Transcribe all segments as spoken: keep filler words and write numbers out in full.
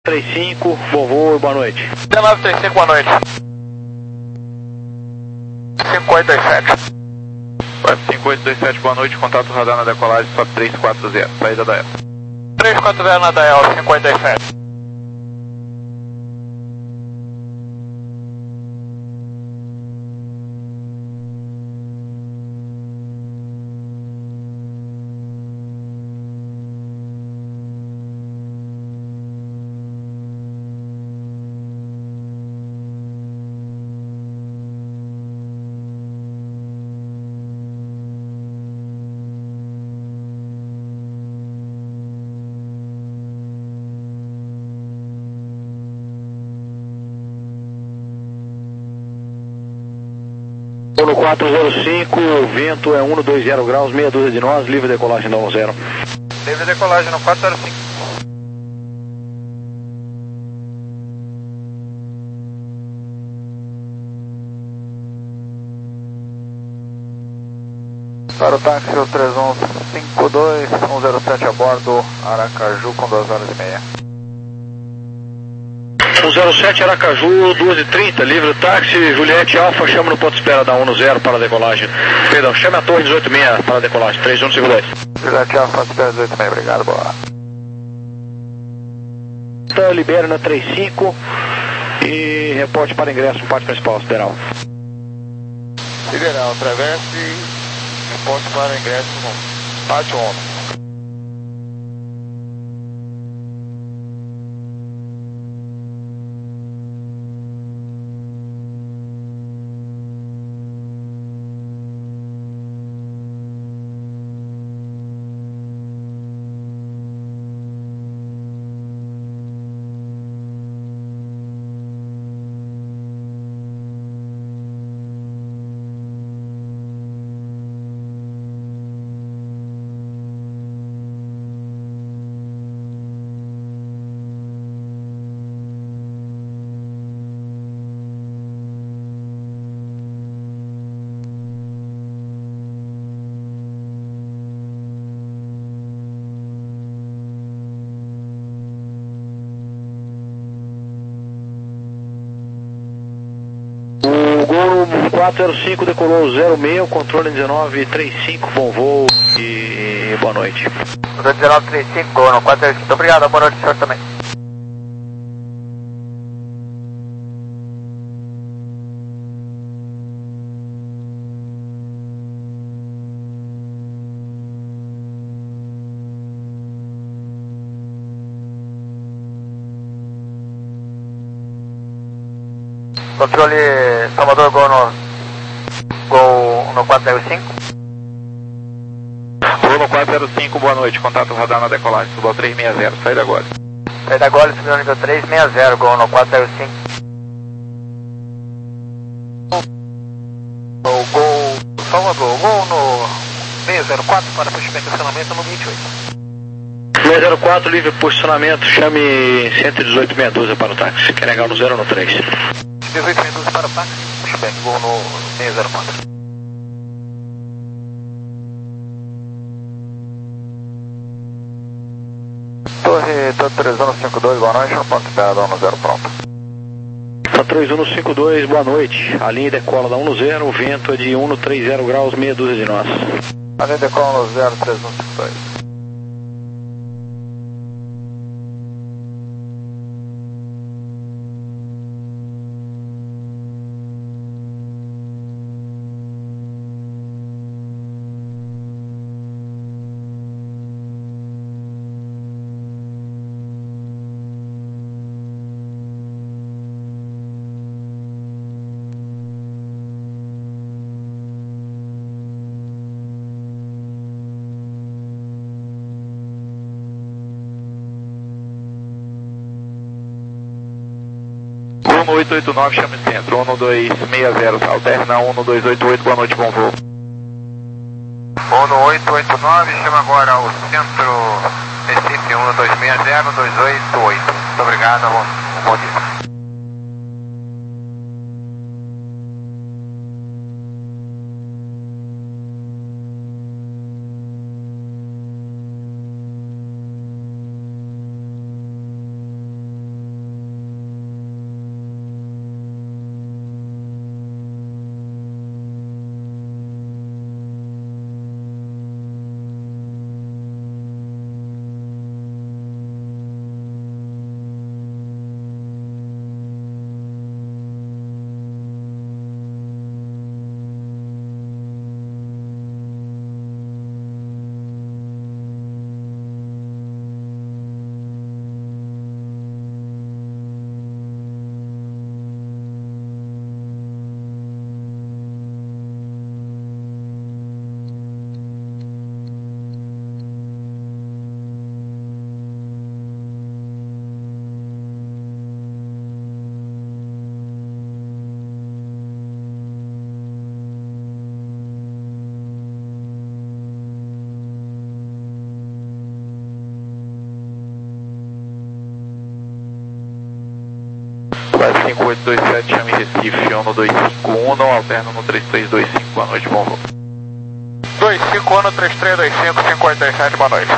trinta e cinco, bom voo, boa noite. dezenove trinta e cinco, boa noite. cinco oito dois sete. cinco oito dois sete, boa noite, contato radar na decolagem, sobe três quatro zero, saída da E L. três quatro zero na da E L, cinco oito dois sete. No quatro zero cinco, vento é um dois zero graus, meia dúzia de nós, livre decolagem da um zero. Livre decolagem no quatro zero cinco. Para o táxi três um cinco dois, um zero sete a bordo, Aracaju com duas horas e meia. um zero sete Aracaju, duas e trinta, livre táxi, Juliette Alfa, chama no ponto de espera da um zero para a decolagem. Perdão, chame a torre dezoito e meia para a decolagem, três um cinco dois. Juliette Alfa, espera dezoito e meia, obrigado, boa. Libere na trinta e cinco e reporte para ingresso no pátio principal, Sideral. Sideral, travesse, reporte para ingresso no pátio um. quatro zero cinco decolou zero seis, controle dezenove trinta e cinco, bom voo e boa noite. dezenove trinta e cinco, no quatro zero cinco, obrigado, boa noite, senhor também. Controle Salvador, Gol no, Gol no quatro zero cinco. Gol no quatro zero cinco, boa noite, contato radar na decolagem, suba ao três seis zero, saída agora. Saída agora, subiu no nível três seis zero, Gol no quatro zero cinco. O Gol Salvador, Gol no seis zero quatro para posicionamento no vinte e oito. seis zero quatro, livre posicionamento, chame cento e dezoito meia dúzia para o táxi, quer negar no zero ou no três? dezoito minutos para o táxi, pushback, Gol no seis zero quatro. Torre, Torre três um cinco dois, boa noite, no ponto de espera da um zero pronto. três um cinco dois, boa noite, a linha decola da um zero, o vento é de um três zero graus, meia dúzia de nós. A linha decola no zero três um cinco dois. um oito oito nove, chama o centro, um dois seis zero, alterna um dois oito oito, boa noite, bom voo. um oito oito nove, chama agora o centro Recife um dois seis zero, dois oito oito. Muito obrigado, bom, bom dia. cinco oito dois sete, chame Recife, um dois cinco um, alterno no três três dois cinco, boa noite, bom voo. dois cinco um, três três dois cinco, cinco oito dois sete, boa noite.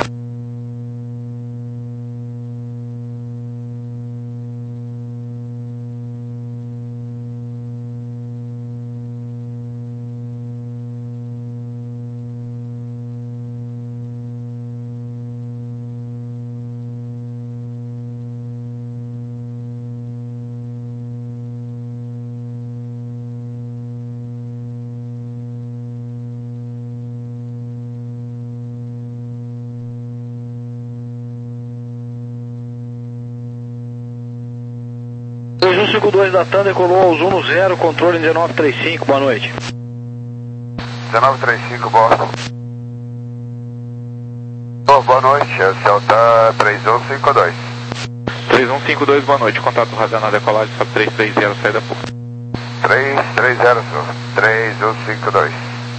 dois um cinco dois da TAM decolou aos um no zero, controle dezenove trinta e cinco, boa noite. dezenove trinta e cinco, boa. Oh, boa noite, é o Celta três um cinco dois. três um cinco dois, boa noite, contato radar na decolagem, sobe três três zero, saída por. três três zero, três um cinco dois.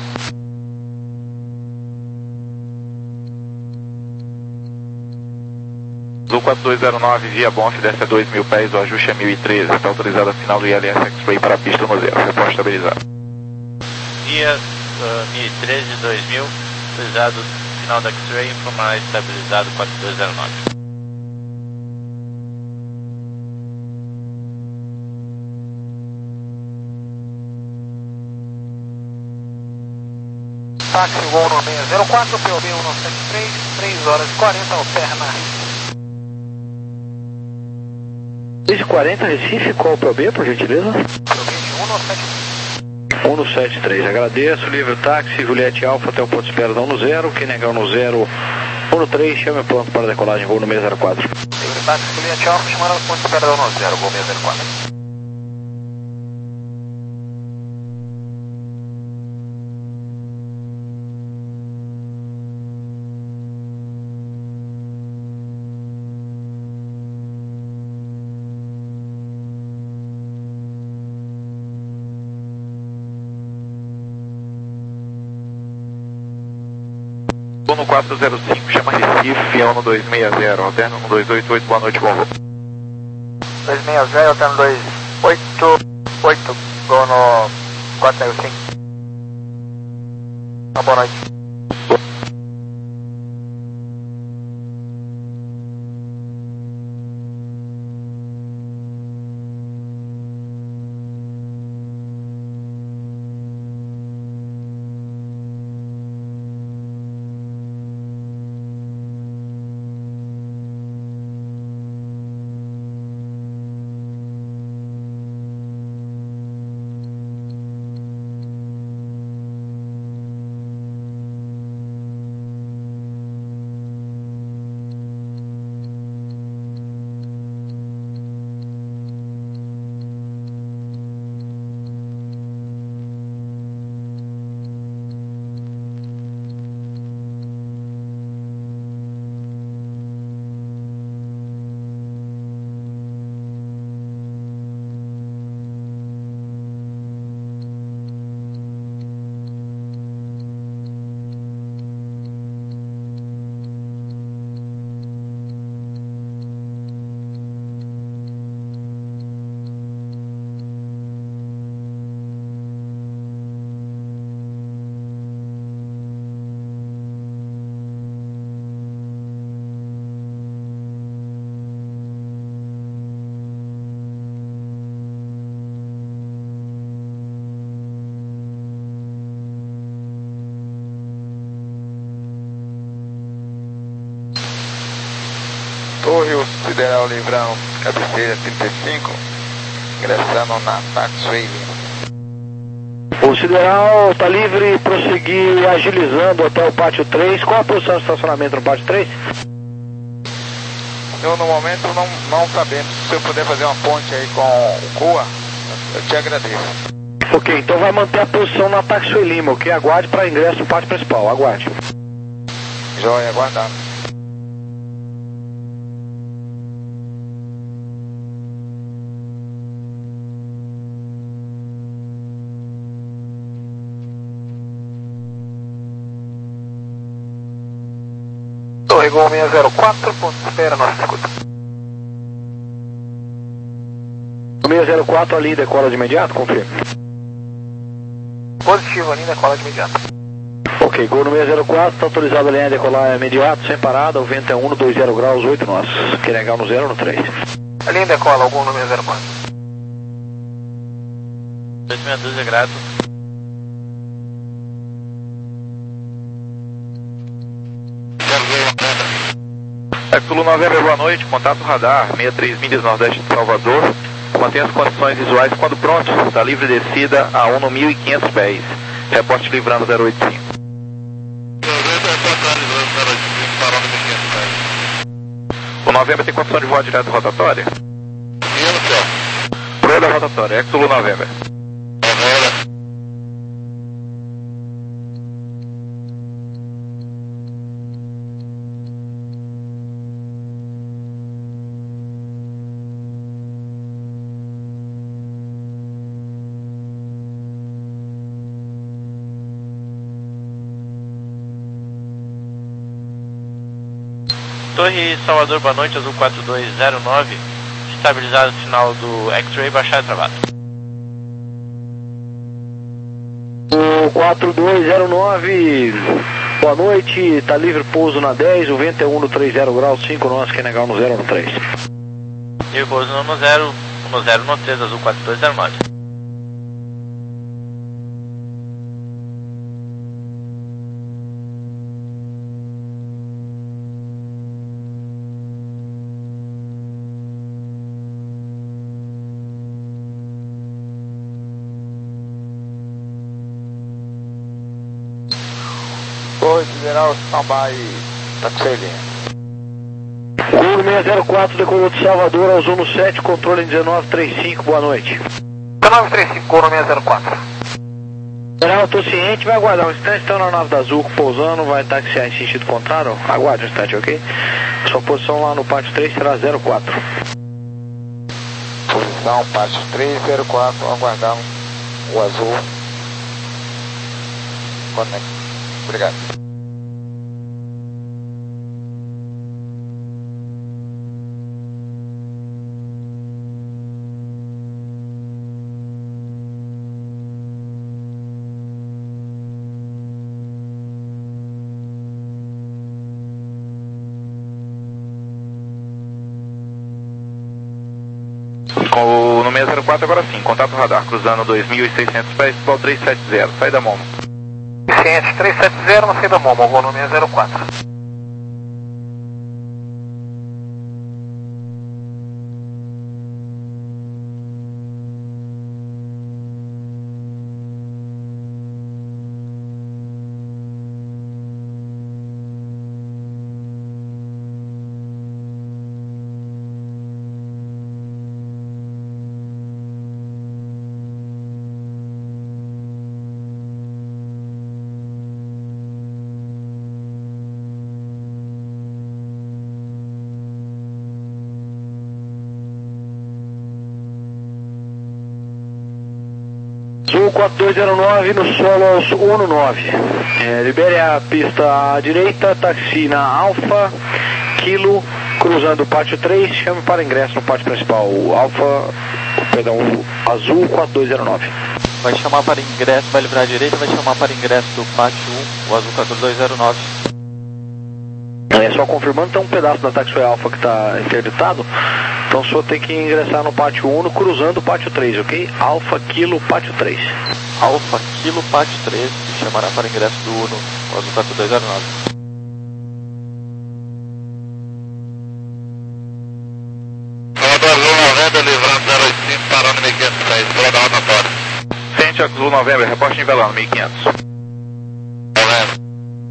Zul quatro dois zero nove, via Bonf, desce a dois mil pés, o ajuste é mil e treze, está autorizado a final do I L S X-Ray para a pista no zero, reposta estabilizado. Via uh, mil e treze, dois mil, autorizado final da X-Ray, informar estabilizado quatro dois zero nove. Táxi voo no seis zero quatro, P O B um nove sete três, três horas e quarenta, alterna. três e quarenta, Recife, qual o P O B, por gentileza? P O B um nove sete três. um nove sete três, agradeço, livre táxi, Juliette Alfa até o ponto de espera da um no zero, quem negar no zero, um no três, chame pronto para decolagem, voo no seis zero quatro. Livre táxi, Juliette Alfa, chamando o ponto de espera da um no zero, voo seis zero quatro. No quatro zero cinco, chama Recife, um dois seis zero, alterno no dois oito oito, boa noite, bom voo. dois seis zero, alterno dois oito oito, voo no quatro zero cinco. Boa noite. Torre Sideral Livrão, cabeceira trinta e cinco, ingressando na Taxway Lima. O Sideral está livre, prosseguir agilizando até o pátio três. Qual a posição de estacionamento no pátio três? Eu, no momento, não, não sabemos. Se eu puder fazer uma ponte aí com o C U A, eu te agradeço. Ok, então vai manter a posição na Taxway Lima, ok? Aguarde para ingresso no pátio principal, aguarde. Joia, aguardando. Torre Gol seis zero quatro, ponto de espera, nossa escuta. seis zero quatro, a linha decola de imediato, confirma. Positivo, a linha decola de imediato. Ok, gol no seis zero quatro, está autorizado a linha decolar imediato, sem parada, o vento é um no dois zero graus, oito nós. Quer negar no zero ou no três? A linha decola, algum no seis zero quatro. dois meia dúzia, grato. Zulu November, boa noite, contato radar, sessenta e três milhas nordeste de Salvador, mantenha as condições visuais quando pronto, está livre descida a um no mil e quinhentos pés, reporte livrando zero oito cinco. O November tem condição de voar direto rotatória? Proa da rotatória, é Zulu November. Torre Salvador, boa noite, azul quatro dois zero nove, estabilizado sinal do X-Ray, baixar e travado. O quatro dois zero nove, boa noite, está livre pouso na dez, o vento é um no três zero graus, cinco nós, quer negar no zero ou no três? Livre pouso no zero, no zero no três, azul quatro dois zero nove. Torre Federal, stand-by, taxi linha. Gol seis zero quatro, decolou de Salvador, ao Zono sete, controle dezenove trinta e cinco, boa noite. dezenove trinta e cinco, gol no seis zero quatro. General, estou ciente, vai aguardar um instante, estão na nave da Azul pousando, vai taxiar em sentido contrário, aguarde um instante, ok? Sua posição lá no pátio três será zero quatro. Posição, pátio três zero quatro, aguardar o azul. Conecta. Obrigado. Com o no seis zero quatro agora sim, contato radar, cruzando dois mil e seiscentos pés, Pau três sete zero, sai da Momo. Vicente três sete zero, não sei da Momo, gol no seis zero quatro. Azul quatro dois zero nove no solo aos um no nove. É, libere a pista à direita, taxi na Alfa, Kilo, cruzando o pátio três, chame para ingresso no pátio principal. O Alfa, perdão, o Azul quatro dois zero nove. Vai chamar para ingresso, vai livrar a direita, vai chamar para ingresso do pátio um, o Azul quatro dois zero nove. É só confirmando, tem um pedaço da taxiway Alfa que está interditado, então o senhor tem que ingressar no pátio um, cruzando o pátio três, ok? Alfa, Kilo, pátio três. Alfa, Kilo, pátio três, que chamará para ingresso do Uno, o Azul quatro dois zero nove. Salvador Azul November, livrando zero oito cinco, parando mil quinhentos seis, pela da rotatória. Sente Azul November, reporte nivelando mil e quinhentos. November.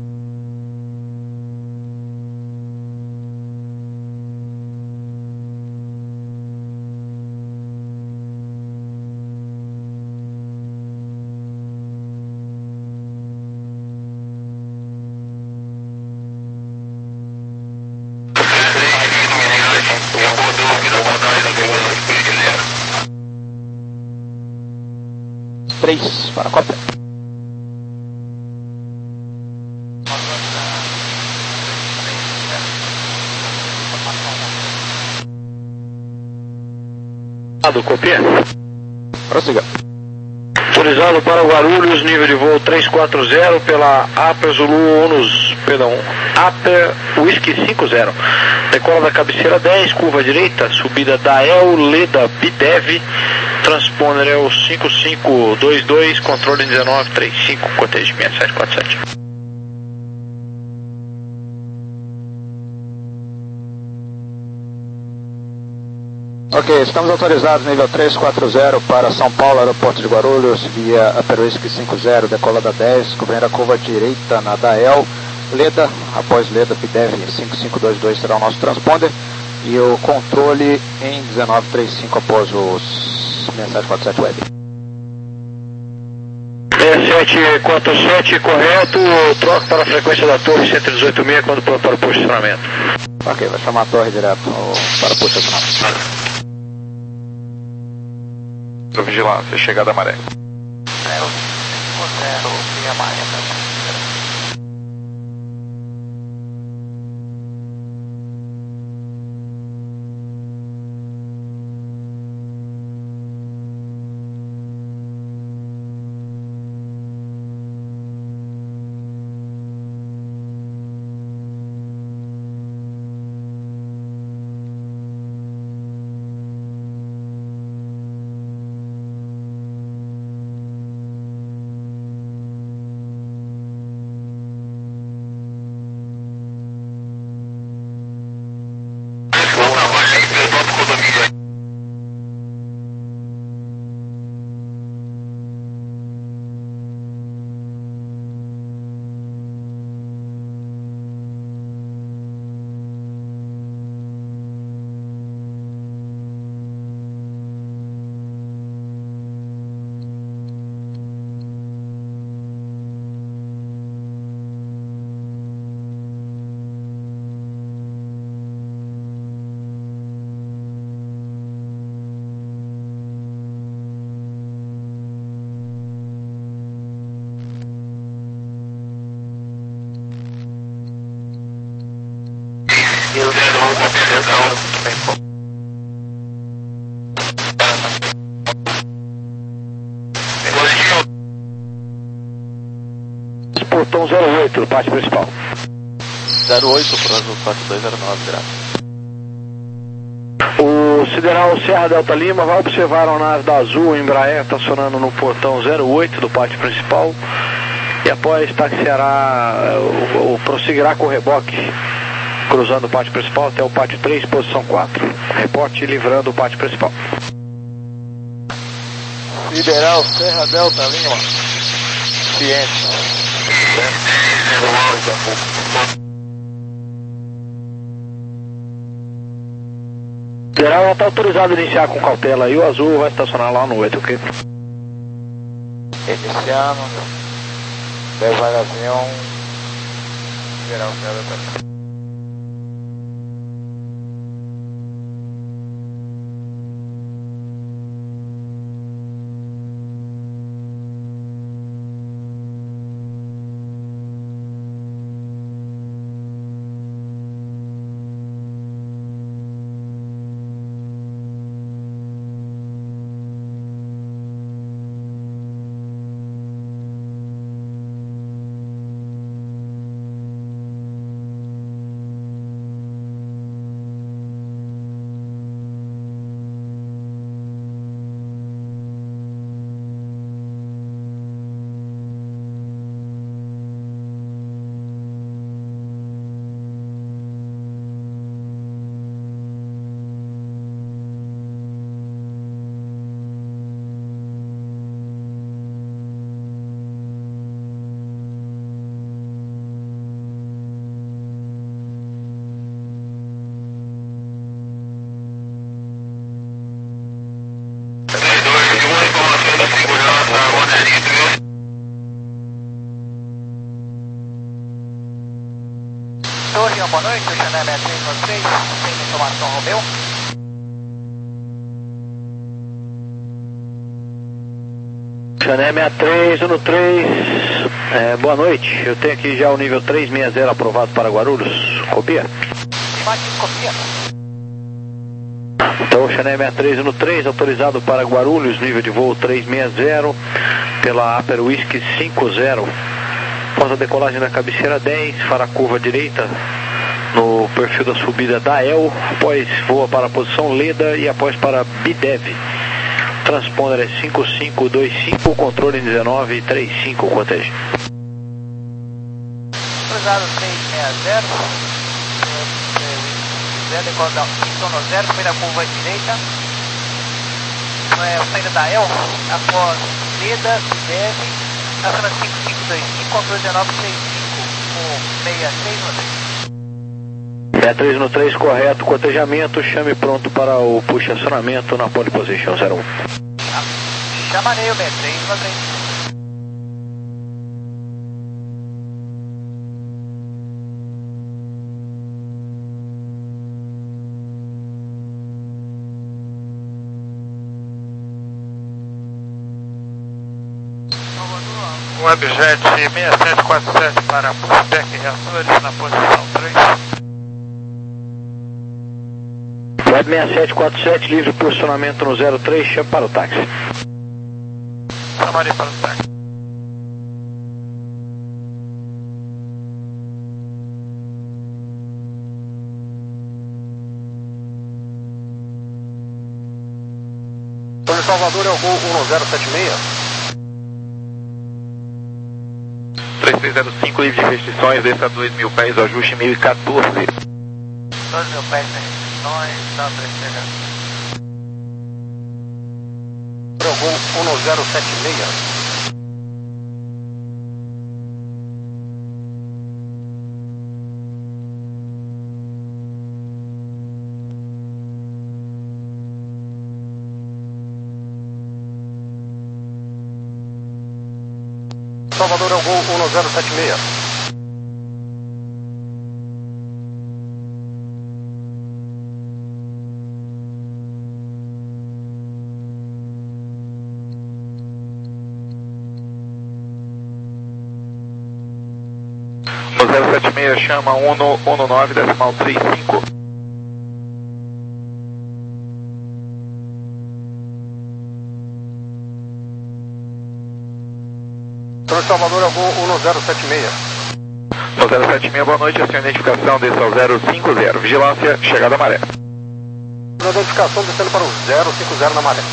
três, para a cópia. Copia. Prossiga. Autorizado para Guarulhos, nível de voo trezentos e quarenta pela Aper Zulu Onus, perdão, Aper Whisky cinquenta. Decola da cabeceira dez, curva direita, subida da El Leda Bidev, transponder é o cinco cinco dois dois, controle dezenove trinta e cinco, cortejo sete sete quatro sete. Ok, estamos autorizados nível trezentos e quarenta para São Paulo, aeroporto de Guarulhos, via Aper Whisky cinquenta, decola da dez, cobrindo a curva direita na Dael, Leda, após Leda, Bidev cinco cinco dois dois será o nosso transponder, e o controle em dezenove trinta e cinco após os seis sete quatro sete web. seis sete quatro sete, correto, troca para a frequência da torre cento e dezoito mil quando for para o posicionamento. Ok, vai chamar a torre direto para o posicionamento. Vigilância, chegada da maré. zero zero, via maré. Portão zero oito, parte principal. zero oito para o Azul quatro dois zero nove, graças. O Sideral Serra Delta Lima vai observar a nave da Azul Embraer estacionando no portão zero oito do pátio principal e após taxiará ou, ou prosseguirá com o reboque cruzando o pátio principal até o pátio três, posição quatro. Reporte livrando o pátio principal. Sideral Serra Delta Lima. Ciência. Sideral está autorizado a iniciar com cautela e o Azul vai estacionar lá no oito, ok? Iniciando. Devagarinho. Sideral Serra Delta Lima. Torre, boa noite, o Chanel é três nove três, tem informação Romeu. Chanel sessenta e três, um três, é, boa noite, eu tenho aqui já o nível trezentos e sessenta aprovado para Guarulhos, copia? Imagem copia. Então o Chané sessenta e três no três, autorizado para Guarulhos, nível de voo trezentos e sessenta, pela Upper Whisky cinquenta. Após a decolagem da cabeceira dez, fará curva direita no perfil da subida da E L, após voa para a posição Leda e após para Bidev. Transponder é cinco cinco dois cinco, controle dezenove trinta e cinco, cortejo. Cruzado trezentos e sessenta, decola da Y zero, primeira curva direita, é, saída da E L, após Leda, Bidev, acima cinco cinco dois cinco, controle dezenove trinta e cinco, com sessenta e três no três. sessenta e três no três, correto, cotejamento, chame pronto para o push acionamento na pole position zero um. Chamarei o sessenta e três no três. Webjet seis sete quatro sete para pushback reatores na posição três. Web sessenta e sete quatro sete, livre posicionamento no zero três, chame para o táxi. Chamarei para o táxi. Antônio Salvador é o gol um zero sete seis. três três zero cinco, livre de restrições, desça a dois mil pés, ajuste mil e quatorze. dois mil pés sem restrições, dá três chegar. É o gol um zero sete seis. Salvador é o gol um zero sete seis. No zero sete seis chama um no nove decimal trinta e cinco. Antônio Salvador é o gol um zero sete seis. No zero sete seis, boa noite, a sua identificação desça ao zero cinco zero, vigilância, chegada à maré. A identificação descendo para o zero cinco zero na maré.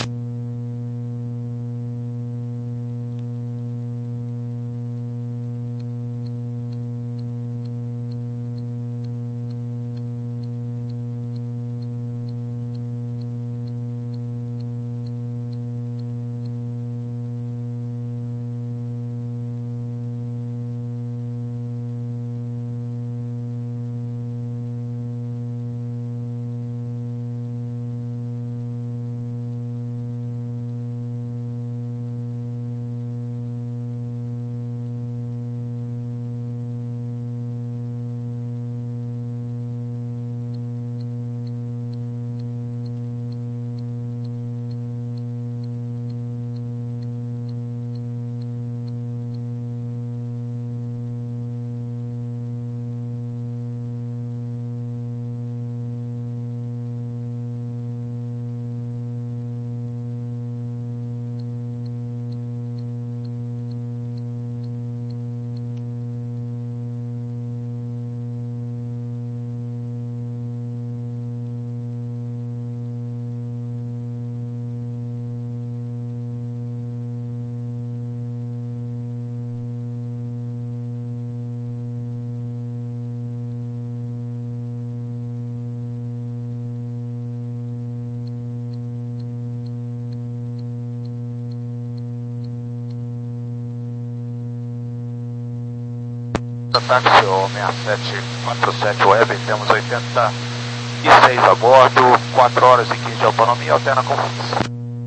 Táxi o sessenta e sete quatro sete Web, temos oitenta e seis a bordo, quatro horas e quinze de autonomia, alterna com fins.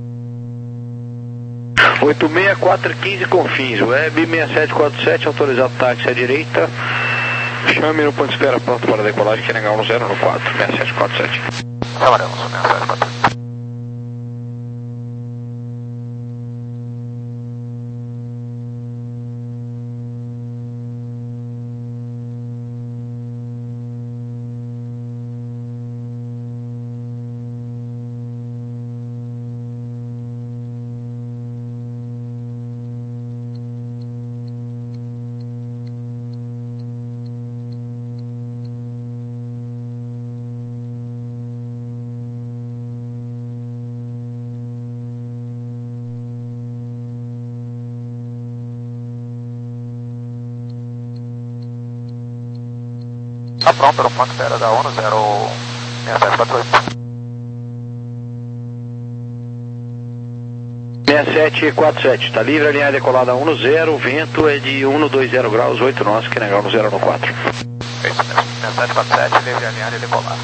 oito seis quatro quinze com fins, Web sessenta e sete quatro sete, autorizado táxi à direita, chame no ponto de espera pronto para decolagem, que é negar um zero no quatro, sessenta e sete quatro sete. Chamaremos o sessenta e sete quatro sete. Tá pronto, era o ponto espera da ONU zero seis sete quatro oito. seis sete quatro sete, tá livre, a linha decolada um zero, o vento é de um dois zero graus, oito nós, que negar no zero no quatro. É isso mesmo, seis sete quatro sete, livre a linha de decolada.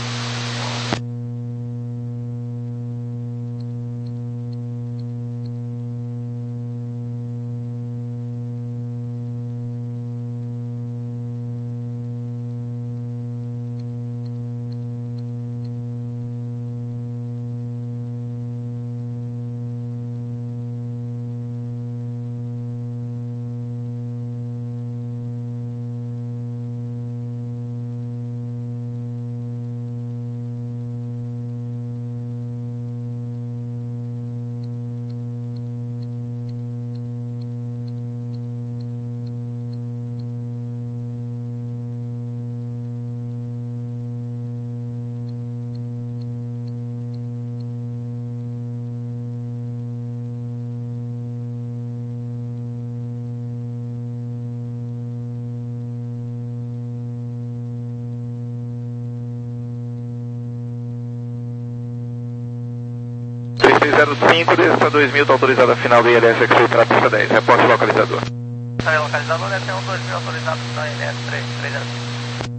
três zero cinco, desça dois mil, está autorizada a final da I L S X-Ray para a pista dez, reporte localizador. Tá, localizador deve ter um dois mil autorizado na I L S três zero cinco.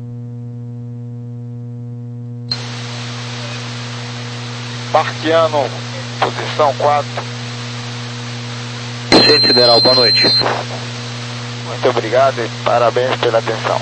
Marquiano, posição quatro. Centro Sideral, boa noite. Muito obrigado e parabéns pela atenção.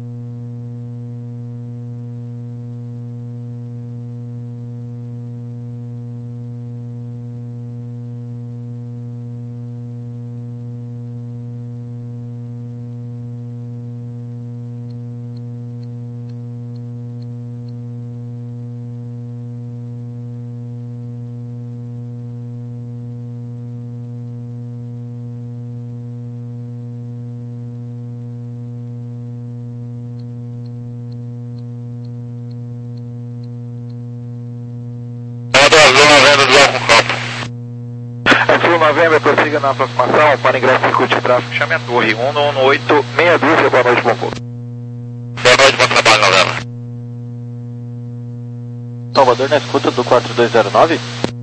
Novembro, prossiga na aproximação para ingresso em circuito de tráfego, chame a torre um um oito seis dois, boa noite, bom voo. Boa noite, bom trabalho, galera. Salvador na escuta do quatro dois zero nove.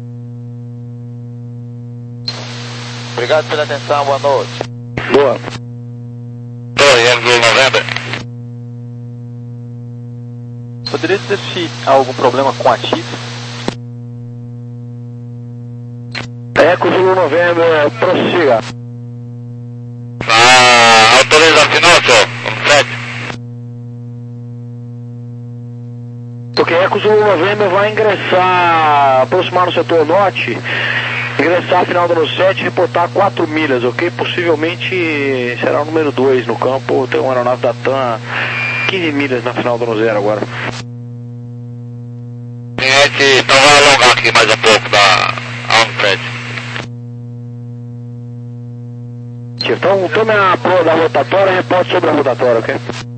Obrigado pela atenção, boa noite. Boa. Torre Anglo November. Poderia dizer se há algum problema com a X? Eco Zulu Novembro, prossiga. Ah, autoriza a final, senhor. Vamos sete. Porque Eco Zulu Novembro vai ingressar, aproximar no setor norte, ingressar a final do ano sete, reportar quatro milhas, ok? Possivelmente será o número dois no campo, tem uma aeronave da TAM, quinze milhas na final do ano zero agora. Sim, a gente então vai alongar aqui mais um pouco da ano sete. Então, tome a proa da rotatória e reporte sobre a rotatória, ok?